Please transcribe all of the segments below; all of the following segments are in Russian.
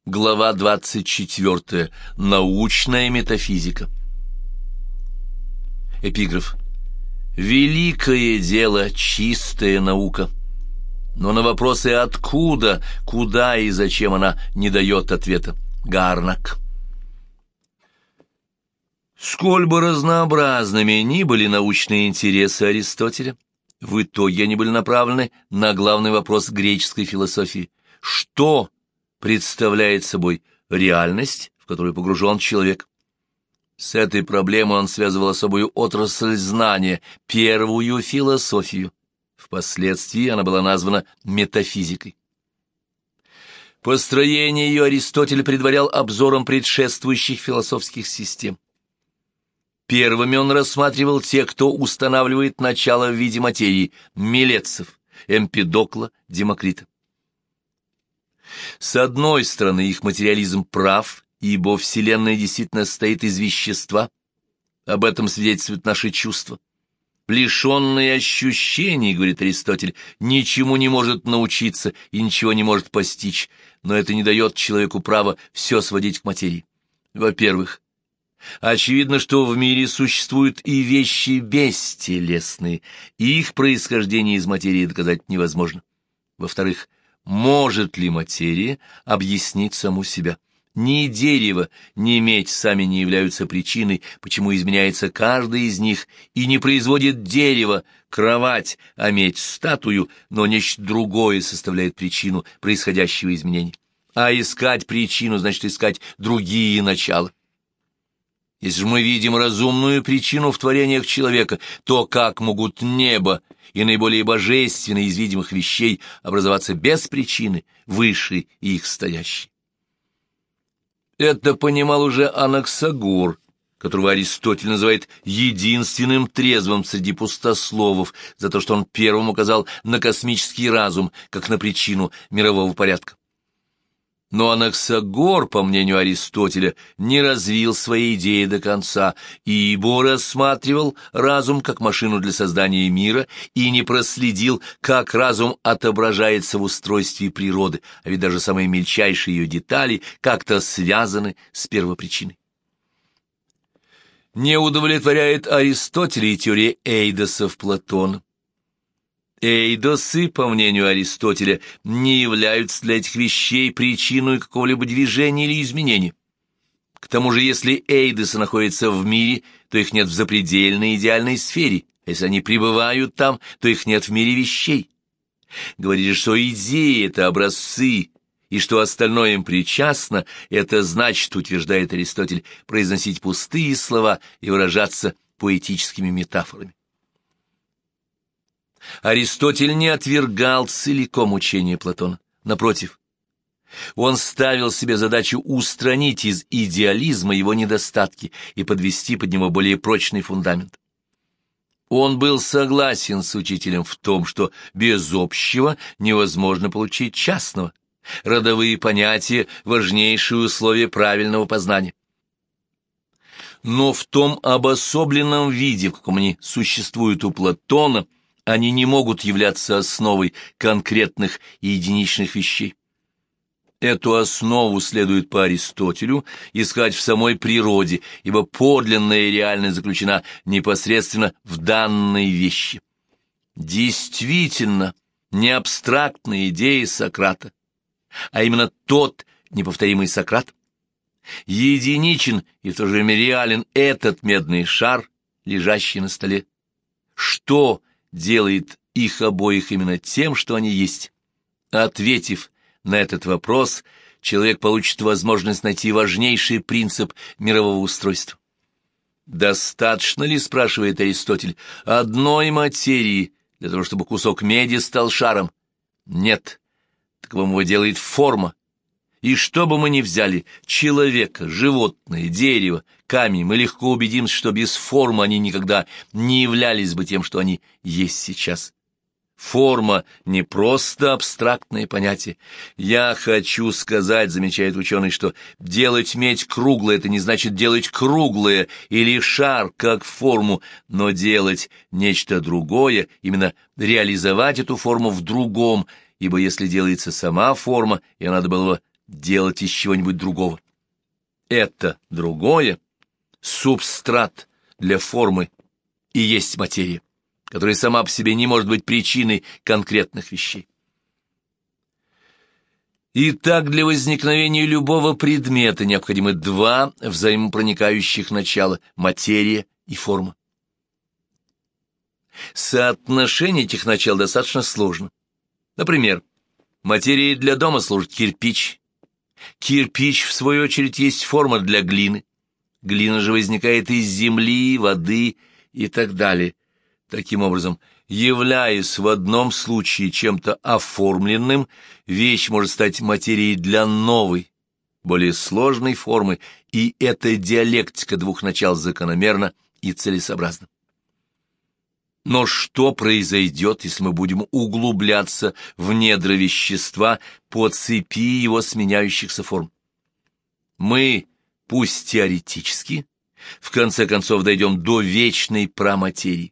Глава 24. Научная метафизика. Эпиграф. Великое дело, чистая наука. Но на вопросы «откуда?», «куда» и «зачем» она не дает ответа. Гарнак. Сколь бы разнообразными ни были научные интересы Аристотеля, в итоге они были направлены на главный вопрос греческой философии. Что представляет собой реальность, в которую погружен человек? С этой проблемой он связывал особую отрасль знания, первую философию. Впоследствии она была названа метафизикой. Построение ее Аристотель предварял обзором предшествующих философских систем. Первыми он рассматривал тех, кто устанавливает начало в виде материи – Милетцев, Эмпидокла, Демокрита. С одной стороны, их материализм прав, ибо Вселенная действительно состоит из вещества. Об этом свидетельствуют наши чувства. Лишенный ощущений, говорит Аристотель, ничему не может научиться и ничего не может постичь, но это не дает человеку права все сводить к материи. Во-первых, очевидно, что в мире существуют и вещи бестелесные, и их происхождение из материи доказать невозможно. Во-вторых, может ли материя объяснить саму себя? Ни дерево, ни медь сами не являются причиной, почему изменяется каждый из них, и не производит дерево, кровать, а медь статую, но нечто другое составляет причину происходящего изменения. А искать причину значит искать другие начала. Если же мы видим разумную причину в творениях человека, то как могут небо и наиболее божественные из видимых вещей образоваться без причины, выше их стоящей? Это понимал уже Анаксагор, которого Аристотель называет единственным трезвым среди пустословов за то, что он первым указал на космический разум, как на причину мирового порядка. Но Анаксагор, по мнению Аристотеля, не развил свои идеи до конца, ибо рассматривал разум как машину для создания мира и не проследил, как разум отображается в устройстве природы, а ведь даже самые мельчайшие ее детали как-то связаны с первопричиной. Не удовлетворяет Аристотеля и теория эйдосов Платона. Эйдосы, по мнению Аристотеля, не являются для этих вещей причиной какого-либо движения или изменения. К тому же, если эйдосы находятся в мире, то их нет в запредельной идеальной сфере, а если они пребывают там, то их нет в мире вещей. Говорит, что идеи — это образцы, и что остальное им причастно, это значит, утверждает Аристотель, произносить пустые слова и выражаться поэтическими метафорами. Аристотель не отвергал целиком учение Платона. Напротив, он ставил себе задачу устранить из идеализма его недостатки и подвести под него более прочный фундамент. Он был согласен с учителем в том, что без общего невозможно получить частного. Родовые понятия – важнейшие условия правильного познания. Но в том обособленном виде, в каком они существуют у Платона, они не могут являться основой конкретных и единичных вещей. Эту основу следует по Аристотелю искать в самой природе, ибо подлинная реальность заключена непосредственно в данной вещи. Действительно, не абстрактная идея Сократа, а именно тот неповторимый Сократ. Единичен и в то же время реален этот медный шар, лежащий на столе. Что делает их обоих именно тем, что они есть? Ответив на этот вопрос, человек получит возможность найти важнейший принцип мирового устройства. Достаточно ли, спрашивает Аристотель, одной материи для того, чтобы кусок меди стал шаром? Нет, таковым его делает форма. И что бы мы ни взяли, человека, животное, дерево, камень, мы легко убедимся, что без формы они никогда не являлись бы тем, что они есть сейчас. Форма не просто абстрактное понятие. Я хочу сказать, замечает ученый, что делать медь круглой — это не значит делать круглое или шар как форму, но делать нечто другое, именно реализовать эту форму в другом, ибо если делается сама форма, ее надо было делать из чего-нибудь другого. Это другое — субстрат для формы и есть материя, которая сама по себе не может быть причиной конкретных вещей. Итак, для возникновения любого предмета необходимы два взаимопроникающих начала — материя и форма. Соотношение этих начал достаточно сложно. Например, материей для дома служит кирпич. Кирпич, в свою очередь, есть форма для глины. Глина же возникает из земли, воды и так далее. Таким образом, являясь в одном случае чем-то оформленным, вещь может стать материей для новой, более сложной формы, и эта диалектика двух начал закономерна и целесообразна. Но что произойдет, если мы будем углубляться в недра вещества по цепи его сменяющихся форм? Мы, пусть теоретически, в конце концов дойдем до вечной праматерии.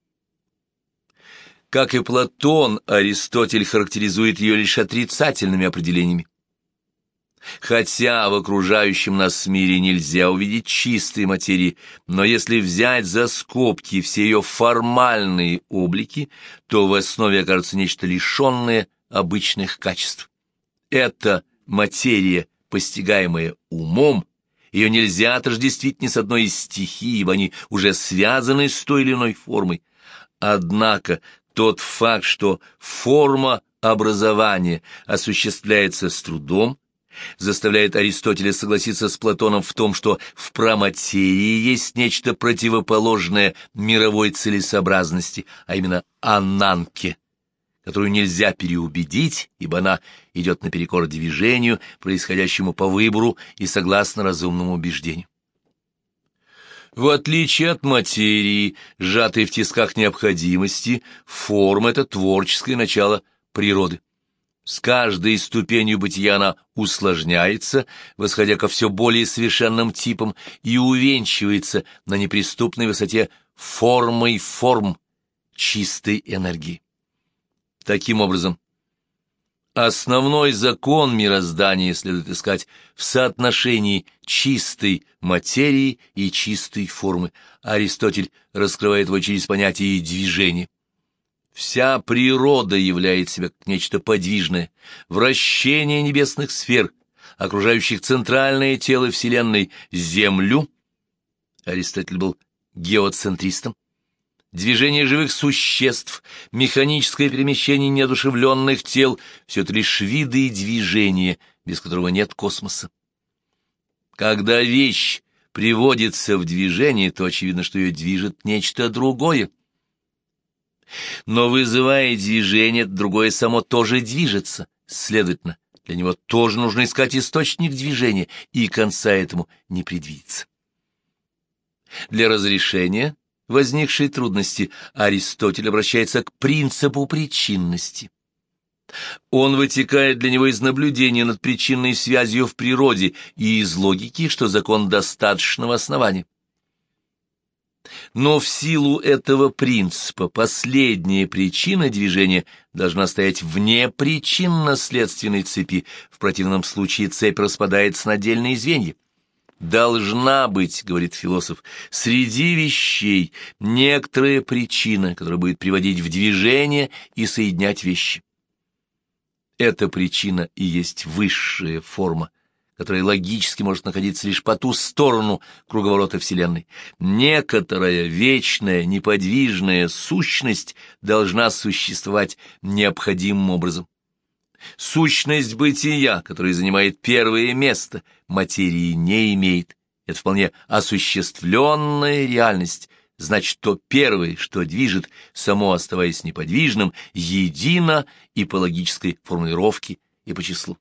Как и Платон, Аристотель характеризует ее лишь отрицательными определениями. Хотя в окружающем нас мире нельзя увидеть чистой материи, но если взять за скобки все ее формальные облики, то в основе окажется нечто лишенное обычных качеств. Это материя, постигаемая умом, ее нельзя отождествить ни с одной из стихий, ибо они уже связаны с той или иной формой. Однако тот факт, что форма образования осуществляется с трудом, заставляет Аристотеля согласиться с Платоном в том, что в праматерии есть нечто противоположное мировой целесообразности, а именно ананке, которую нельзя переубедить, ибо она идет наперекор движению, происходящему по выбору и согласно разумному убеждению. В отличие от материи, сжатой в тисках необходимости, форма — это творческое начало природы. С каждой ступенью бытия она усложняется, восходя ко все более совершенным типам, и увенчивается на неприступной высоте формой форм чистой энергии. Таким образом, основной закон мироздания следует искать в соотношении чистой материи и чистой формы. Аристотель раскрывает его через понятие движения. Вся природа являет себя как нечто подвижное, вращение небесных сфер, окружающих центральное тело Вселенной Землю. Аристотель был геоцентристом. Движение живых существ, механическое перемещение неодушевленных тел — все это лишь виды и движения, без которого нет космоса. Когда вещь приводится в движение, то очевидно, что ее движет нечто другое. Но вызывая движение, другое само тоже движется. Следовательно, для него тоже нужно искать источник движения, и конца этому не предвидится. Для разрешения возникшей трудности Аристотель обращается к принципу причинности. Он вытекает для него из наблюдения над причинной связью в природе и из логики, что закон достаточного основания. Но в силу этого принципа последняя причина движения должна стоять вне причинно-следственной цепи, в противном случае цепь распадается на отдельные звенья. Должна быть, говорит философ, среди вещей некоторая причина, которая будет приводить в движение и соединять вещи. Эта причина и есть высшая форма, которая логически может находиться лишь по ту сторону круговорота Вселенной. Некоторая вечная, неподвижная сущность должна существовать необходимым образом. Сущность бытия, которая занимает первое место, материи не имеет. Это вполне осуществленная реальность. Значит, то первое, что движет, само оставаясь неподвижным, едино и по логической формулировке, и по числу.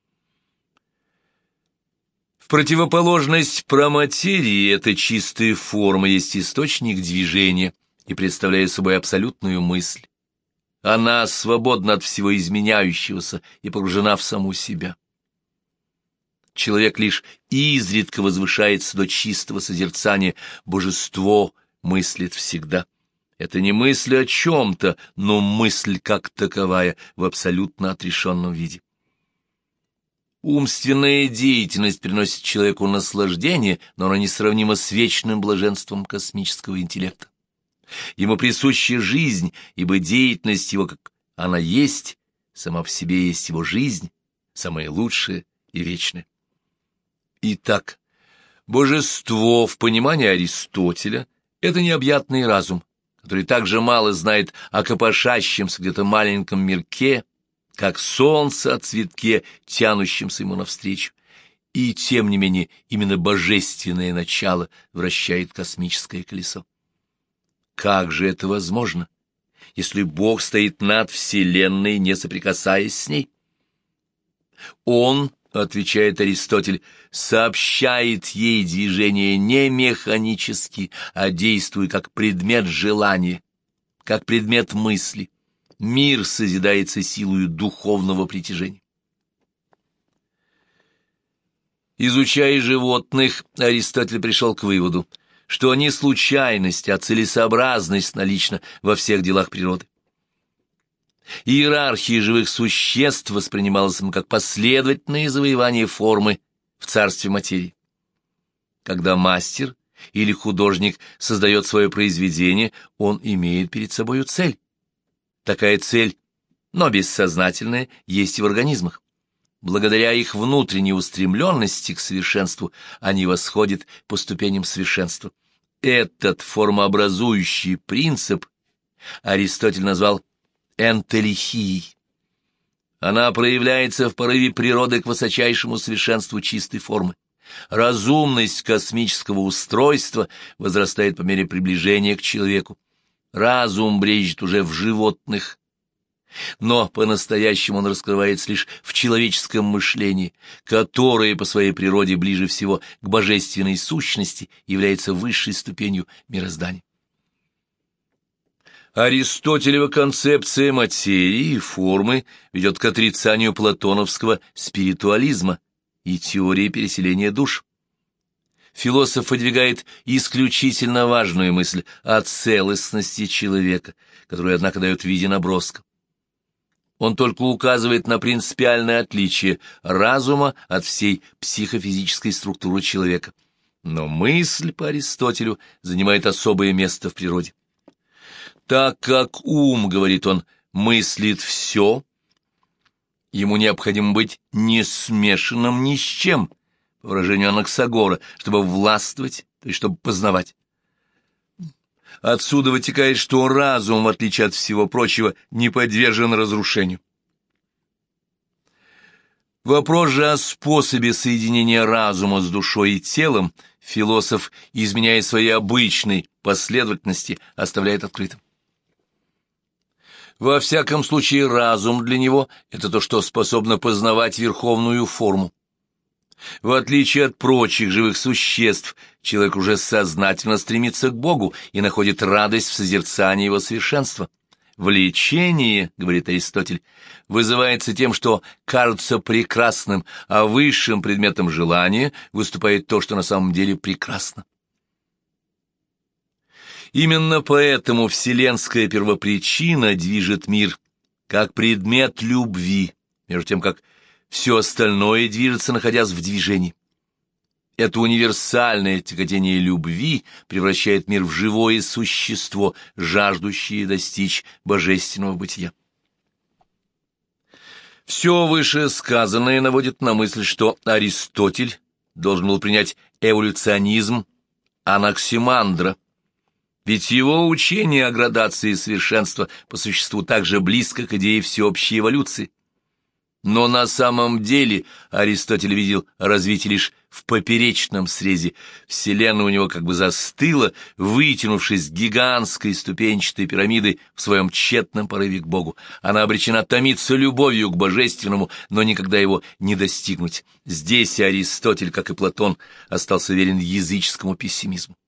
В противоположность праматерии эта чистая форма есть источник движения и представляет собой абсолютную мысль. Она свободна от всего изменяющегося и погружена в саму себя. Человек лишь изредка возвышается до чистого созерцания, божество мыслит всегда. Это не мысль о чем-то, но мысль как таковая в абсолютно отрешенном виде. Умственная деятельность приносит человеку наслаждение, но она несравнима с вечным блаженством космического интеллекта. Ему присуща жизнь, ибо деятельность его, как она есть, сама по себе есть его жизнь, самое лучшее и вечное. Итак, божество в понимании Аристотеля — это необъятный разум, который так же мало знает о копошащемся где-то маленьком мирке, как солнце о цветке, тянущемся ему навстречу. И тем не менее именно божественное начало вращает космическое колесо. Как же это возможно, если Бог стоит над Вселенной, не соприкасаясь с ней? Он, отвечает Аристотель, сообщает ей движение не механически, а действуя как предмет желания, как предмет мысли. Мир созидается силою духовного притяжения. Изучая животных, Аристотель пришел к выводу, что не случайность, а целесообразность налична во всех делах природы. Иерархия живых существ воспринималась им как последовательное завоевание формы в царстве материи. Когда мастер или художник создает свое произведение, он имеет перед собою цель. Такая цель, но бессознательная, есть и в организмах. Благодаря их внутренней устремленности к совершенству они восходят по ступеням совершенства. Этот формообразующий принцип Аристотель назвал энтелехией. Она проявляется в порыве природы к высочайшему совершенству чистой формы. Разумность космического устройства возрастает по мере приближения к человеку. Разум брежет уже в животных, но по-настоящему он раскрывается лишь в человеческом мышлении, которое по своей природе ближе всего к божественной сущности является высшей ступенью мироздания. Аристотелева концепция материи и формы ведет к отрицанию платоновского спиритуализма и теории переселения душ. Философ выдвигает исключительно важную мысль о целостности человека, которую, однако, дает в виде наброска. Он только указывает на принципиальное отличие разума от всей психофизической структуры человека. Но мысль по Аристотелю занимает особое место в природе. Так как ум, говорит он, мыслит все, ему необходимо быть не смешанным ни с чем, по выражению Анаксагора, чтобы властвовать, то есть чтобы познавать. Отсюда вытекает, что разум, в отличие от всего прочего, не подвержен разрушению. Вопрос же о способе соединения разума с душой и телом философ, изменяя своей обычной последовательности, оставляет открытым. Во всяком случае, разум для него — это то, что способно познавать верховную форму. В отличие от прочих живых существ, человек уже сознательно стремится к Богу и находит радость в созерцании его совершенства. Влечение, говорит Аристотель, вызывается тем, что кажется прекрасным, а высшим предметом желания выступает то, что на самом деле прекрасно. Именно поэтому вселенская первопричина движет мир как предмет любви, между тем как все остальное движется, находясь в движении. Это универсальное тяготение любви превращает мир в живое существо, жаждущее достичь божественного бытия. Все вышесказанное наводит на мысль, что Аристотель должен был принять эволюционизм Анаксимандра, ведь его учение о градации совершенства по существу также близко к идее всеобщей эволюции. Но на самом деле Аристотель видел развитие лишь в поперечном срезе. Вселенная у него как бы застыла, вытянувшись гигантской ступенчатой пирамидой в своем тщетном порыве к Богу. Она обречена томиться любовью к божественному, но никогда его не достигнуть. Здесь Аристотель, как и Платон, остался верен языческому пессимизму.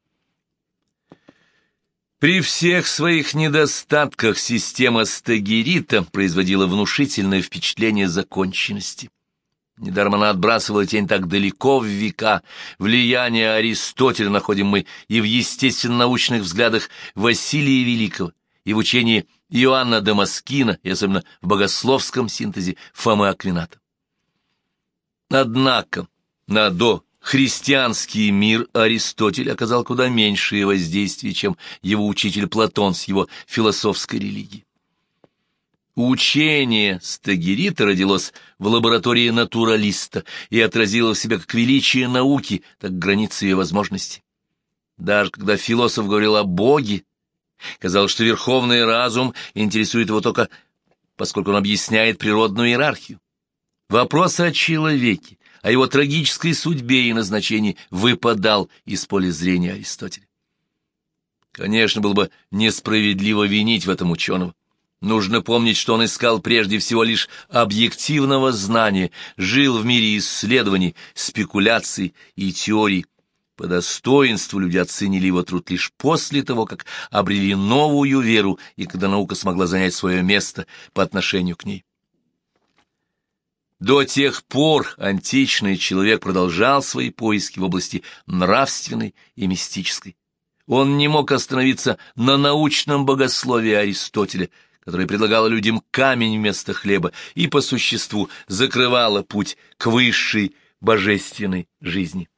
При всех своих недостатках система Стагирита производила внушительное впечатление законченности. Недаром она отбрасывала тень так далеко в века. Влияние Аристотеля находим мы и в естественно-научных взглядах Василия Великого, и в учении Иоанна Дамаскина, и особенно в богословском синтезе Фомы Аквината. Однако на дохристианский мир Аристотель оказал куда меньшее воздействие, чем его учитель Платон с его философской религией. Учение Стагирита родилось в лаборатории натуралиста и отразило в себя как величие науки, так и границы ее возможностей. Даже когда философ говорил о Боге, казалось, что верховный разум интересует его только поскольку он объясняет природную иерархию. Вопрос о человеке, о его трагической судьбе и назначении выпадал из поля зрения Аристотеля. Конечно, было бы несправедливо винить в этом ученого. Нужно помнить, что он искал прежде всего лишь объективного знания, жил в мире исследований, спекуляций и теорий. По достоинству люди оценили его труд лишь после того, как обрели новую веру и когда наука смогла занять свое место по отношению к ней. До тех пор античный человек продолжал свои поиски в области нравственной и мистической. Он не мог остановиться на научном богословии Аристотеля, которое предлагало людям камень вместо хлеба и по существу закрывало путь к высшей божественной жизни.